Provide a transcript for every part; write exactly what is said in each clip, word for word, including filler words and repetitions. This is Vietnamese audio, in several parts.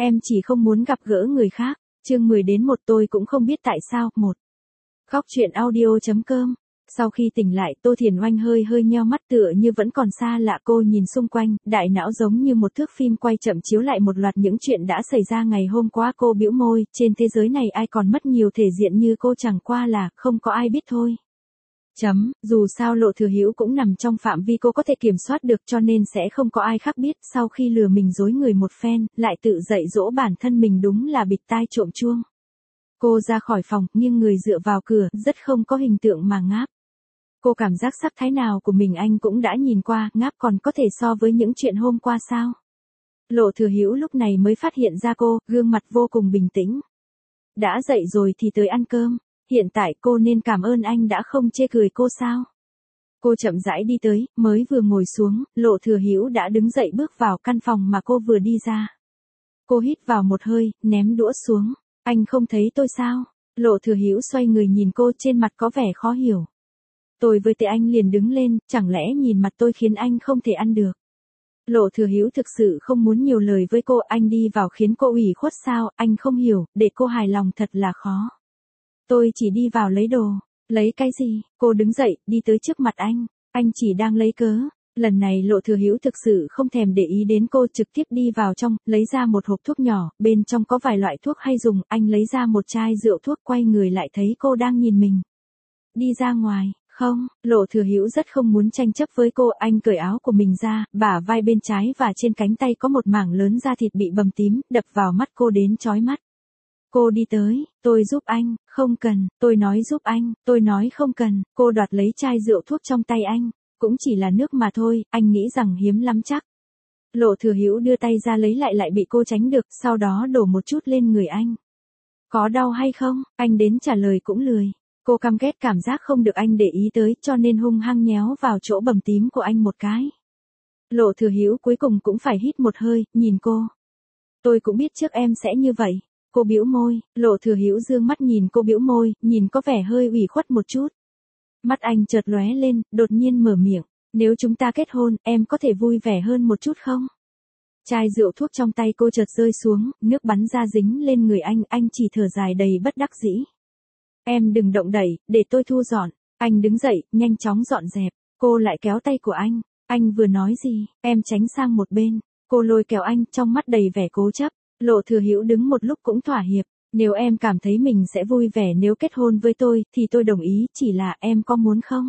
Em chỉ không muốn gặp gỡ người khác. Chương mười đến một tôi cũng không biết tại sao. một. Góc truyện audio.com. Sau khi tỉnh lại, Tô Thiền Oanh hơi hơi nheo mắt tựa như vẫn còn xa lạ. Cô nhìn xung quanh, đại não giống như một thước phim quay chậm chiếu lại một loạt những chuyện đã xảy ra ngày hôm qua. Cô bĩu môi, trên thế giới này ai còn mất nhiều thể diện như cô, chẳng qua là không có ai biết thôi. Chấm, dù sao Lộ Thừa Hữu cũng nằm trong phạm vi cô có thể kiểm soát được, cho nên sẽ không có ai khác biết. Sau khi lừa mình dối người một phen, lại tự dạy dỗ bản thân mình đúng là bịt tai trộm chuông. Cô ra khỏi phòng, nghiêng người dựa vào cửa, rất không có hình tượng mà ngáp. Cô cảm giác sắc thái nào của mình anh cũng đã nhìn qua, ngáp còn có thể so với những chuyện hôm qua sao? Lộ Thừa Hữu lúc này mới phát hiện ra cô, gương mặt vô cùng bình tĩnh. Đã dậy rồi thì tới ăn cơm. Hiện tại cô nên cảm ơn anh đã không chê cười cô sao? Cô chậm rãi đi tới, mới vừa ngồi xuống, Lộ Thừa Hữu đã đứng dậy bước vào căn phòng mà cô vừa đi ra. Cô hít vào một hơi, ném đũa xuống. Anh không thấy tôi sao? Lộ Thừa Hữu xoay người nhìn cô, trên mặt có vẻ khó hiểu. Tôi với tệ anh liền đứng lên, chẳng lẽ nhìn mặt tôi khiến anh không thể ăn được? Lộ Thừa Hữu thực sự không muốn nhiều lời với cô, anh đi vào khiến cô ủy khuất sao? Anh không hiểu, để cô hài lòng thật là khó. Tôi chỉ đi vào lấy đồ. Lấy cái gì? Cô đứng dậy, đi tới trước mặt anh. Anh chỉ đang lấy cớ. Lần này Lộ Thừa Hữu thực sự không thèm để ý đến cô, trực tiếp đi vào trong, lấy ra một hộp thuốc nhỏ, bên trong có vài loại thuốc hay dùng, anh lấy ra một chai rượu thuốc, quay người lại thấy cô đang nhìn mình. Đi ra ngoài. Không, Lộ Thừa Hữu rất không muốn tranh chấp với cô, anh cởi áo của mình ra, bả vai bên trái và trên cánh tay có một mảng lớn da thịt bị bầm tím, đập vào mắt cô đến chói mắt. Cô đi tới, tôi giúp anh, không cần, tôi nói giúp anh, tôi nói không cần, cô đoạt lấy chai rượu thuốc trong tay anh, cũng chỉ là nước mà thôi, anh nghĩ rằng hiếm lắm chắc. Lộ Thừa Hữu đưa tay ra lấy lại lại bị cô tránh được, sau đó đổ một chút lên người anh. Có đau hay không, anh đến trả lời cũng lười. Cô căm ghét cảm giác không được anh để ý tới, cho nên hung hăng nhéo vào chỗ bầm tím của anh một cái. Lộ Thừa Hữu cuối cùng cũng phải hít một hơi, nhìn cô. Tôi cũng biết trước em sẽ như vậy. Cô bĩu môi, Lộ Thừa Hữu dương mắt nhìn cô bĩu môi, nhìn có vẻ hơi ủy khuất một chút. Mắt anh chợt lóe lên, đột nhiên mở miệng. Nếu chúng ta kết hôn, em có thể vui vẻ hơn một chút không? Chai rượu thuốc trong tay cô chợt rơi xuống, nước bắn ra dính lên người anh, anh chỉ thở dài đầy bất đắc dĩ. Em đừng động đẩy, để tôi thu dọn. Anh đứng dậy, nhanh chóng dọn dẹp. Cô lại kéo tay của anh. Anh vừa nói gì, em tránh sang một bên. Cô lôi kéo anh, trong mắt đầy vẻ cố chấp. Lộ Thừa Hữu đứng một lúc cũng thỏa hiệp. Nếu em cảm thấy mình sẽ vui vẻ nếu kết hôn với tôi, thì tôi đồng ý, chỉ là em có muốn không?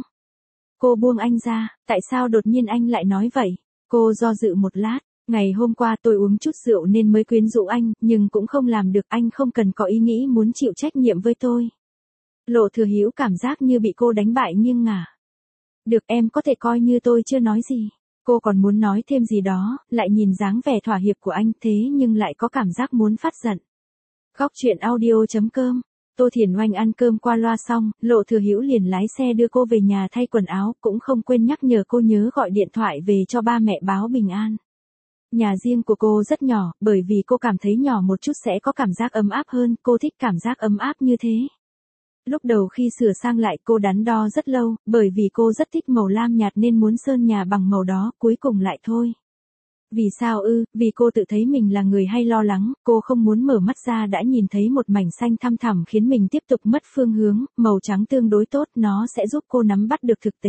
Cô buông anh ra, tại sao đột nhiên anh lại nói vậy? Cô do dự một lát. Ngày hôm qua tôi uống chút rượu nên mới quyến rũ anh, nhưng cũng không làm được, anh không cần có ý nghĩ muốn chịu trách nhiệm với tôi. Lộ Thừa Hữu cảm giác như bị cô đánh bại nghiêng ngả. Được, em có thể coi như tôi chưa nói gì. Cô còn muốn nói thêm gì đó, lại nhìn dáng vẻ thỏa hiệp của anh thế nhưng lại có cảm giác muốn phát giận. Góc truyện audio.com. Tô Thiền Oanh ăn cơm qua loa xong, Lộ Thừa Hữu liền lái xe đưa cô về nhà thay quần áo, cũng không quên nhắc nhở cô nhớ gọi điện thoại về cho ba mẹ báo bình an. Nhà riêng của cô rất nhỏ, bởi vì cô cảm thấy nhỏ một chút sẽ có cảm giác ấm áp hơn, cô thích cảm giác ấm áp như thế. Lúc đầu khi sửa sang lại cô đắn đo rất lâu, bởi vì cô rất thích màu lam nhạt nên muốn sơn nhà bằng màu đó, cuối cùng lại thôi. Vì sao ư, vì cô tự thấy mình là người hay lo lắng, cô không muốn mở mắt ra đã nhìn thấy một mảnh xanh thăm thẳm khiến mình tiếp tục mất phương hướng, màu trắng tương đối tốt, nó sẽ giúp cô nắm bắt được thực tế.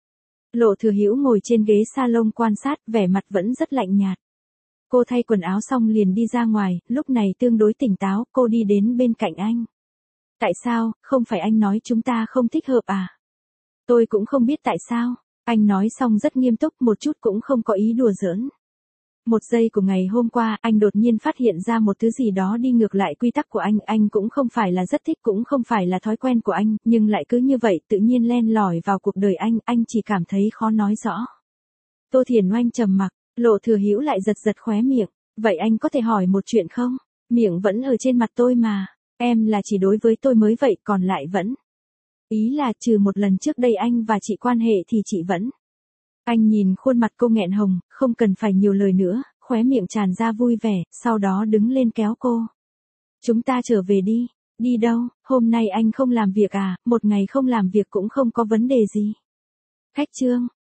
Lộ Thừa Hữu ngồi trên ghế salon quan sát, vẻ mặt vẫn rất lạnh nhạt. Cô thay quần áo xong liền đi ra ngoài, lúc này tương đối tỉnh táo, cô đi đến bên cạnh anh. Tại sao, không phải anh nói chúng ta không thích hợp à? Tôi cũng không biết tại sao. Anh nói xong rất nghiêm túc, một chút cũng không có ý đùa giỡn. Một giây của ngày hôm qua, anh đột nhiên phát hiện ra một thứ gì đó đi ngược lại quy tắc của anh, anh cũng không phải là rất thích, cũng không phải là thói quen của anh, nhưng lại cứ như vậy, tự nhiên len lỏi vào cuộc đời anh, anh chỉ cảm thấy khó nói rõ. Tô Thiền Oanh trầm mặc, Lộ Thừa Hữu lại giật giật khóe miệng. Vậy anh có thể hỏi một chuyện không? Miệng vẫn ở trên mặt tôi mà. Em là chỉ đối với tôi mới vậy, còn lại vẫn. Ý là trừ một lần trước đây anh và chị quan hệ thì chị vẫn. Anh nhìn khuôn mặt cô nghẹn hồng, không cần phải nhiều lời nữa, khóe miệng tràn ra vui vẻ, sau đó đứng lên kéo cô. Chúng ta trở về đi. Đi đâu, hôm nay anh không làm việc à, một ngày không làm việc cũng không có vấn đề gì. Khách trương,